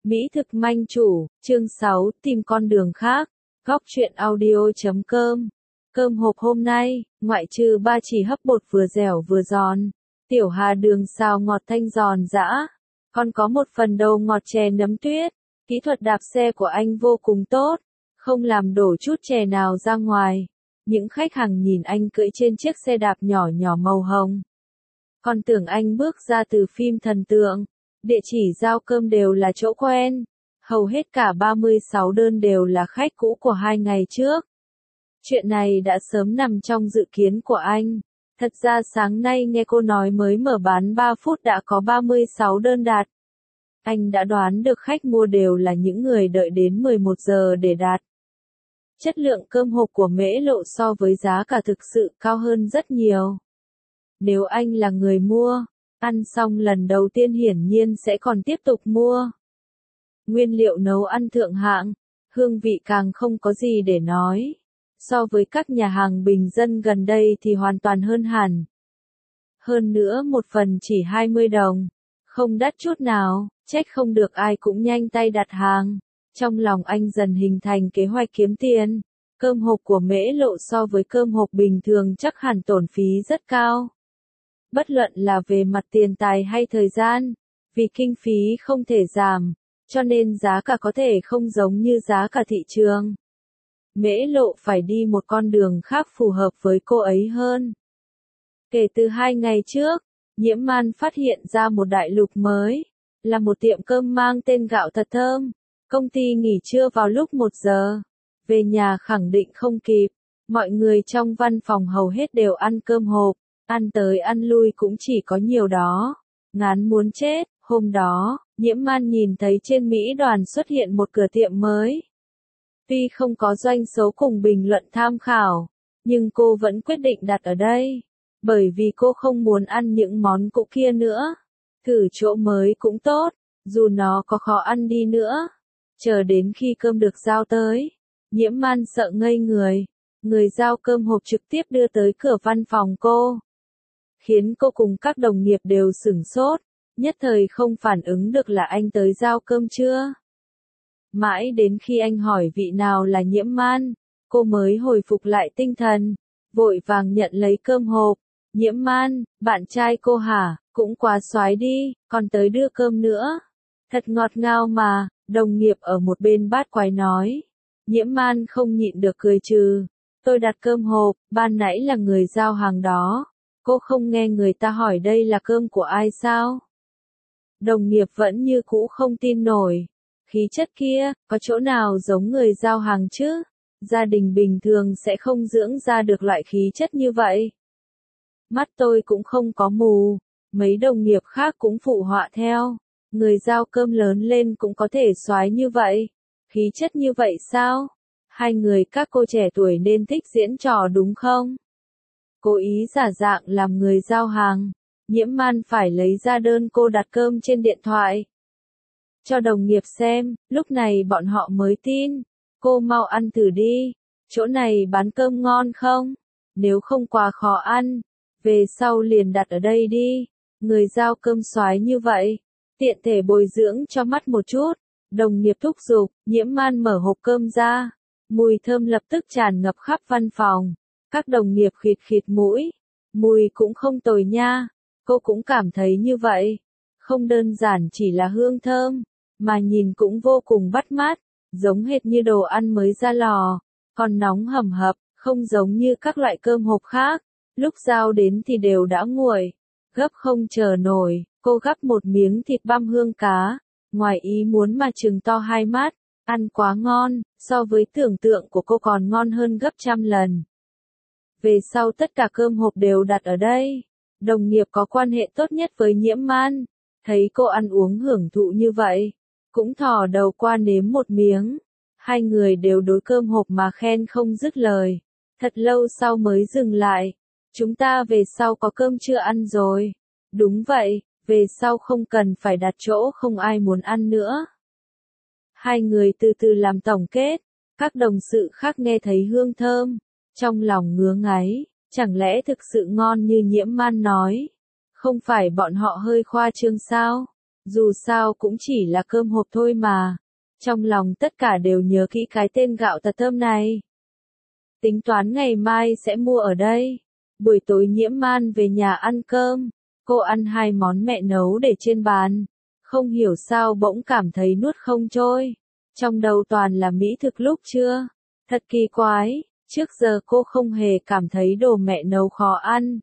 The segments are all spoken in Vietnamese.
Mỹ thực manh chủ, chương 6, tìm con đường khác. Góc truyện audio.com. Cơm hộp hôm nay, ngoại trừ ba chỉ hấp bột vừa dẻo vừa giòn, tiểu hà đường xào ngọt thanh giòn giã, còn có một phần đầu ngọt chè nấm tuyết. Kỹ thuật đạp xe của anh vô cùng tốt, không làm đổ chút chè nào ra ngoài. Những khách hàng nhìn anh cưỡi trên chiếc xe đạp nhỏ nhỏ màu hồng, còn tưởng anh bước ra từ phim thần tượng. Địa chỉ giao cơm đều là chỗ quen, hầu hết cả 36 đơn đều là khách cũ của 2 ngày trước. Chuyện này đã sớm nằm trong dự kiến của anh. Thật ra sáng nay nghe cô nói mới mở bán 3 phút đã có 36 đơn đặt. Anh đã đoán được khách mua đều là những người đợi đến 11 giờ để đặt. Chất lượng cơm hộp của Mễ Lộ so với giá cả thực sự cao hơn rất nhiều. Nếu anh là người mua, ăn xong lần đầu tiên hiển nhiên sẽ còn tiếp tục mua. Nguyên liệu nấu ăn thượng hạng, hương vị càng không có gì để nói. So với các nhà hàng bình dân gần đây thì hoàn toàn hơn hẳn. Hơn nữa một phần chỉ 20 đồng, không đắt chút nào, trách không được ai cũng nhanh tay đặt hàng. Trong lòng anh dần hình thành kế hoạch kiếm tiền. Cơm hộp của Mễ Lộ so với cơm hộp bình thường chắc hẳn tổn phí rất cao. Bất luận là về mặt tiền tài hay thời gian, vì kinh phí không thể giảm, cho nên giá cả có thể không giống như giá cả thị trường. Mễ Lộ phải đi một con đường khác phù hợp với cô ấy hơn. Kể từ 2 ngày trước, Nhiễm Man phát hiện ra một đại lục mới, là một tiệm cơm mang tên Gạo Thật Thơm. Công ty nghỉ trưa vào lúc 1 giờ, về nhà khẳng định không kịp, mọi người trong văn phòng hầu hết đều ăn cơm hộp, ăn tới ăn lui cũng chỉ có nhiều đó, ngán muốn chết. Hôm đó, Nhiễm Man nhìn thấy trên Mỹ Đoàn xuất hiện một cửa tiệm mới. Tuy không có doanh số cùng bình luận tham khảo, nhưng cô vẫn quyết định đặt ở đây, bởi vì cô không muốn ăn những món cũ kia nữa. Thử chỗ mới cũng tốt, dù nó có khó ăn đi nữa. Chờ đến khi cơm được giao tới, Nhiễm Man sợ ngây người. Người giao cơm hộp trực tiếp đưa tới cửa văn phòng cô, khiến cô cùng các đồng nghiệp đều sửng sốt, nhất thời không phản ứng được là anh tới giao cơm chưa. Mãi đến khi anh hỏi vị nào là Nhiễm Man, cô mới hồi phục lại tinh thần, vội vàng nhận lấy cơm hộp. Nhiễm Man, bạn trai cô hả, cũng quá xoái đi, còn tới đưa cơm nữa. Thật ngọt ngào mà, đồng nghiệp ở một bên bát quái nói. Nhiễm Man không nhịn được cười trừ. Tôi đặt cơm hộp, ban nãy là người giao hàng đó. Cô không nghe người ta hỏi đây là cơm của ai sao? Đồng nghiệp vẫn như cũ không tin nổi. Khí chất kia, có chỗ nào giống người giao hàng chứ? Gia đình bình thường sẽ không dưỡng ra được loại khí chất như vậy. Mắt tôi cũng không có mù. Mấy đồng nghiệp khác cũng phụ họa theo. Người giao cơm lớn lên cũng có thể xoái như vậy. Khí chất như vậy sao? Hai người các cô trẻ tuổi nên thích diễn trò đúng không? Cố ý giả dạng làm người giao hàng. Nhiễm Man phải lấy ra đơn cô đặt cơm trên điện thoại cho đồng nghiệp xem, lúc này bọn họ mới tin. Cô mau ăn thử đi, chỗ này bán cơm ngon không? Nếu không quá khó ăn, về sau liền đặt ở đây đi. Người giao cơm xoái như vậy, tiện thể bồi dưỡng cho mắt một chút. Đồng nghiệp thúc giục. Nhiễm Man mở hộp cơm ra, mùi thơm lập tức tràn ngập khắp văn phòng. Các đồng nghiệp khịt khịt mũi, mùi cũng không tồi nha. Cô cũng cảm thấy như vậy, không đơn giản chỉ là hương thơm, mà nhìn cũng vô cùng bắt mắt, giống hệt như đồ ăn mới ra lò, còn nóng hầm hập, không giống như các loại cơm hộp khác. Lúc giao đến thì đều đã nguội, gấp không chờ nổi. Cô gắp một miếng thịt băm hương cá, ngoài ý muốn mà trừng to hai mắt, ăn quá ngon, so với tưởng tượng của cô còn ngon hơn gấp trăm lần. Về sau tất cả cơm hộp đều đặt ở đây. Đồng nghiệp có quan hệ tốt nhất với Nhiễm Man, thấy cô ăn uống hưởng thụ như vậy, cũng thò đầu qua nếm một miếng. Hai người đều đối cơm hộp mà khen không dứt lời. Thật lâu sau mới dừng lại. Chúng ta về sau có cơm chưa ăn rồi. Đúng vậy, về sau không cần phải đặt chỗ không ai muốn ăn nữa. Hai người từ từ làm tổng kết. Các đồng sự khác nghe thấy hương thơm, trong lòng ngứa ngáy. Chẳng lẽ thực sự ngon như Nhiễm Man nói? Không phải bọn họ hơi khoa trương sao? Dù sao cũng chỉ là cơm hộp thôi mà. Trong lòng tất cả đều nhớ kỹ cái tên gạo thật thơm này. Tính toán ngày mai sẽ mua ở đây. Buổi tối Nhiễm Man về nhà ăn cơm. Cô ăn 2 món mẹ nấu để trên bàn. Không hiểu sao bỗng cảm thấy nuốt không trôi. Trong đầu toàn là mỹ thực lúc trưa. Thật kỳ quái, trước giờ cô không hề cảm thấy đồ mẹ nấu khó ăn.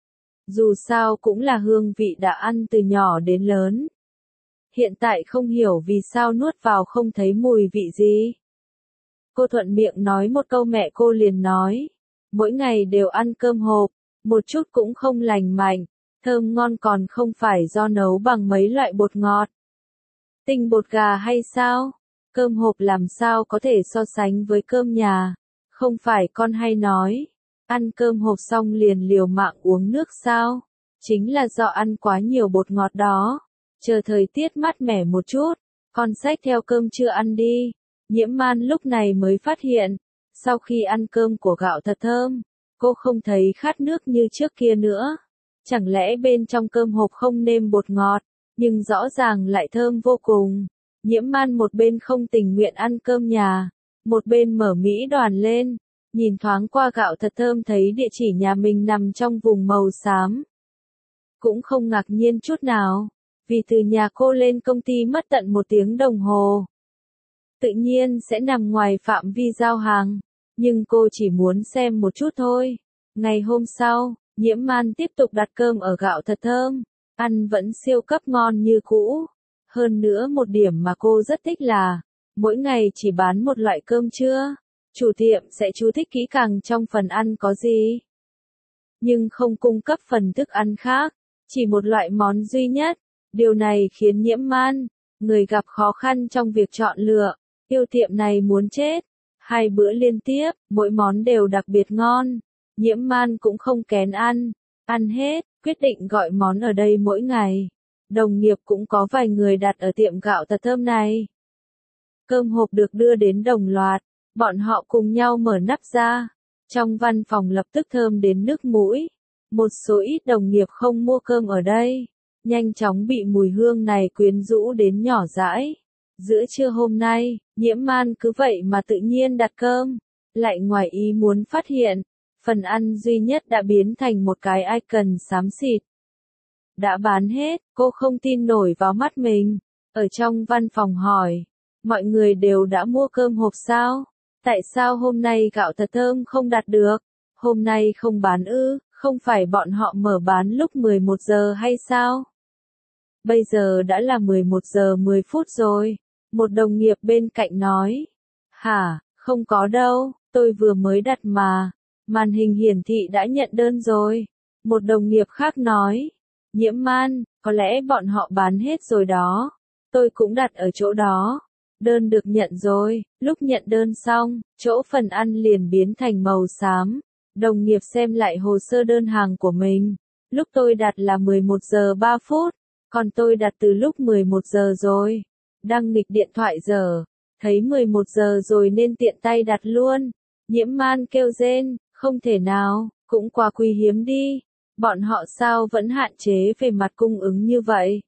Dù sao cũng là hương vị đã ăn từ nhỏ đến lớn. Hiện tại không hiểu vì sao nuốt vào không thấy mùi vị gì. Cô thuận miệng nói một câu mẹ cô liền nói. Mỗi ngày đều ăn cơm hộp, một chút cũng không lành mạnh, thơm ngon còn không phải do nấu bằng mấy loại bột ngọt. Tinh bột gà hay sao? Cơm hộp làm sao có thể so sánh với cơm nhà? Không phải con hay nói, ăn cơm hộp xong liền liều mạng uống nước sao? Chính là do ăn quá nhiều bột ngọt đó. Chờ thời tiết mát mẻ một chút, con xách theo cơm trưa ăn đi. Nhiễm Man lúc này mới phát hiện, sau khi ăn cơm của gạo thật thơm, cô không thấy khát nước như trước kia nữa. Chẳng lẽ bên trong cơm hộp không nêm bột ngọt, nhưng rõ ràng lại thơm vô cùng. Nhiễm Man một bên không tình nguyện ăn cơm nhà, một bên mở Mỹ Đoàn lên, nhìn thoáng qua gạo thật thơm thấy địa chỉ nhà mình nằm trong vùng màu xám. Cũng không ngạc nhiên chút nào, vì từ nhà cô lên công ty mất tận 1 tiếng đồng hồ. Tự nhiên sẽ nằm ngoài phạm vi giao hàng, nhưng cô chỉ muốn xem một chút thôi. Ngày hôm sau, Nhiễm Man tiếp tục đặt cơm ở gạo thật thơm, ăn vẫn siêu cấp ngon như cũ. Hơn nữa một điểm mà cô rất thích là, mỗi ngày chỉ bán một loại cơm trưa. Chủ tiệm sẽ chú thích kỹ càng trong phần ăn có gì, nhưng không cung cấp phần thức ăn khác, chỉ một loại món duy nhất. Điều này khiến Nhiễm Man, người gặp khó khăn trong việc chọn lựa, yêu tiệm này muốn chết. 2 bữa liên tiếp, mỗi món đều đặc biệt ngon. Nhiễm Man cũng không kén ăn hết, quyết định gọi món ở đây mỗi ngày. Đồng nghiệp cũng có vài người đặt ở tiệm gạo thật thơm này. Cơm hộp được đưa đến đồng loạt, bọn họ cùng nhau mở nắp ra. Trong văn phòng lập tức thơm đến nước mũi. Một số ít đồng nghiệp không mua cơm ở đây, nhanh chóng bị mùi hương này quyến rũ đến nhỏ dãi. Giữa trưa hôm nay, Nhiễm Man cứ vậy mà tự nhiên đặt cơm, lại ngoài ý muốn phát hiện, phần ăn duy nhất đã biến thành một cái icon xám xịt. Đã bán hết, cô không tin nổi vào mắt mình. Ở trong văn phòng hỏi, mọi người đều đã mua cơm hộp sao? Tại sao hôm nay gạo thật thơm không đặt được? Hôm nay không bán ư, không phải bọn họ mở bán lúc 11 giờ hay sao? Bây giờ đã là 11 giờ 10 phút rồi. Một đồng nghiệp bên cạnh nói. Hả, không có đâu, tôi vừa mới đặt mà. Màn hình hiển thị đã nhận đơn rồi. Một đồng nghiệp khác nói. Nhiễm Man, có lẽ bọn họ bán hết rồi đó. Tôi cũng đặt ở chỗ đó. Đơn được nhận rồi, lúc nhận đơn xong, chỗ phần ăn liền biến thành màu xám. Đồng nghiệp xem lại hồ sơ đơn hàng của mình. Lúc tôi đặt là 11 giờ 3 phút, còn tôi đặt từ lúc 11 giờ rồi. Đang nghịch điện thoại giờ, thấy 11 giờ rồi nên tiện tay đặt luôn. Nhiễm Man kêu rên, không thể nào, cũng quá quý hiếm đi. Bọn họ sao vẫn hạn chế về mặt cung ứng như vậy?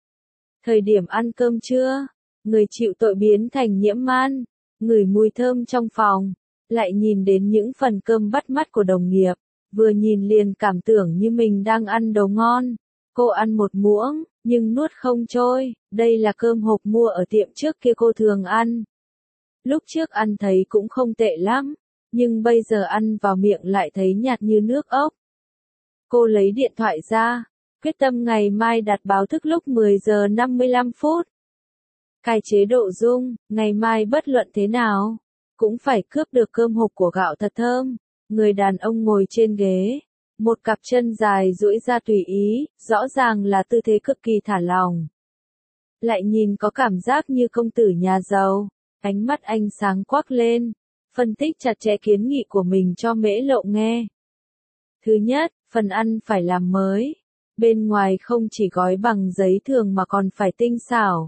Thời điểm ăn cơm trưa, người chịu tội biến thành Nhiễm Man, ngửi mùi thơm trong phòng, lại nhìn đến những phần cơm bắt mắt của đồng nghiệp, vừa nhìn liền cảm tưởng như mình đang ăn đồ ngon. Cô ăn một muỗng, nhưng nuốt không trôi, đây là cơm hộp mua ở tiệm trước kia cô thường ăn. Lúc trước ăn thấy cũng không tệ lắm, nhưng bây giờ ăn vào miệng lại thấy nhạt như nước ốc. Cô lấy điện thoại ra, quyết tâm ngày mai đặt báo thức lúc 10 giờ 55 phút. Cài chế độ rung, ngày mai bất luận thế nào, cũng phải cướp được cơm hộp của gạo thật thơm. Người đàn ông ngồi trên ghế, một cặp chân dài duỗi ra tùy ý, rõ ràng là tư thế cực kỳ thả lỏng. Lại nhìn có cảm giác như công tử nhà giàu, ánh mắt anh sáng quắc lên, phân tích chặt chẽ kiến nghị của mình cho Mễ Lộ nghe. Thứ nhất, phần ăn phải làm mới, bên ngoài không chỉ gói bằng giấy thường mà còn phải tinh xảo.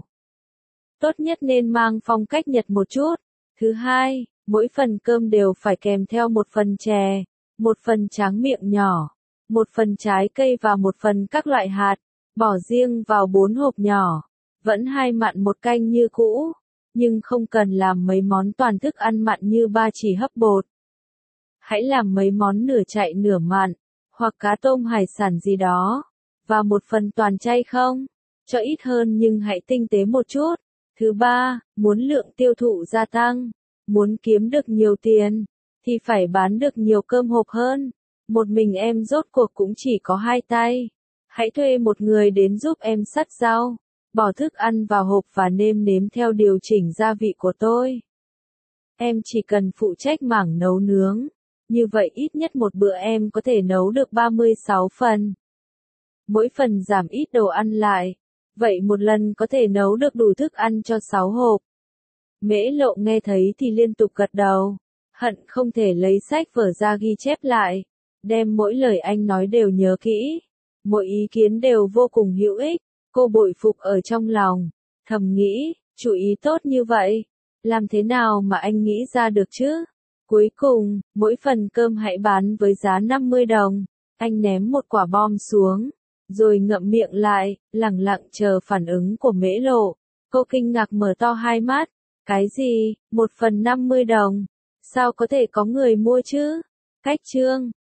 Tốt nhất nên mang phong cách Nhật một chút. Thứ hai, mỗi phần cơm đều phải kèm theo một phần chè, một phần tráng miệng nhỏ, một phần trái cây và một phần các loại hạt, bỏ riêng vào 4 hộp nhỏ. Vẫn 2 mặn 1 canh như cũ, nhưng không cần làm mấy món toàn thức ăn mặn như ba chỉ hấp bột. Hãy làm mấy món nửa chạy nửa mặn, hoặc cá tôm hải sản gì đó, và một phần toàn chay không, cho ít hơn nhưng hãy tinh tế một chút. Thứ ba, muốn lượng tiêu thụ gia tăng, muốn kiếm được nhiều tiền, thì phải bán được nhiều cơm hộp hơn. Một mình em rốt cuộc cũng chỉ có 2 tay. Hãy thuê một người đến giúp em xắt rau, bỏ thức ăn vào hộp và nêm nếm theo điều chỉnh gia vị của tôi. Em chỉ cần phụ trách mảng nấu nướng. Như vậy ít nhất một bữa em có thể nấu được 36 phần. Mỗi phần giảm ít đồ ăn lại. Vậy một lần có thể nấu được đủ thức ăn cho 6 hộp. Mễ Lộ nghe thấy thì liên tục gật đầu. Hận không thể lấy sách vở ra ghi chép lại. Đem mỗi lời anh nói đều nhớ kỹ. Mỗi ý kiến đều vô cùng hữu ích. Cô bội phục ở trong lòng. Thầm nghĩ, chú ý tốt như vậy. Làm thế nào mà anh nghĩ ra được chứ? Cuối cùng, mỗi phần cơm hãy bán với giá 50 đồng. Anh ném một quả bom xuống, rồi ngậm miệng lại, lẳng lặng chờ phản ứng của Mễ Lộ. Cô kinh ngạc mở to hai mắt. Cái gì, 1 phần 50 đồng? Sao có thể có người mua chứ? Cách chương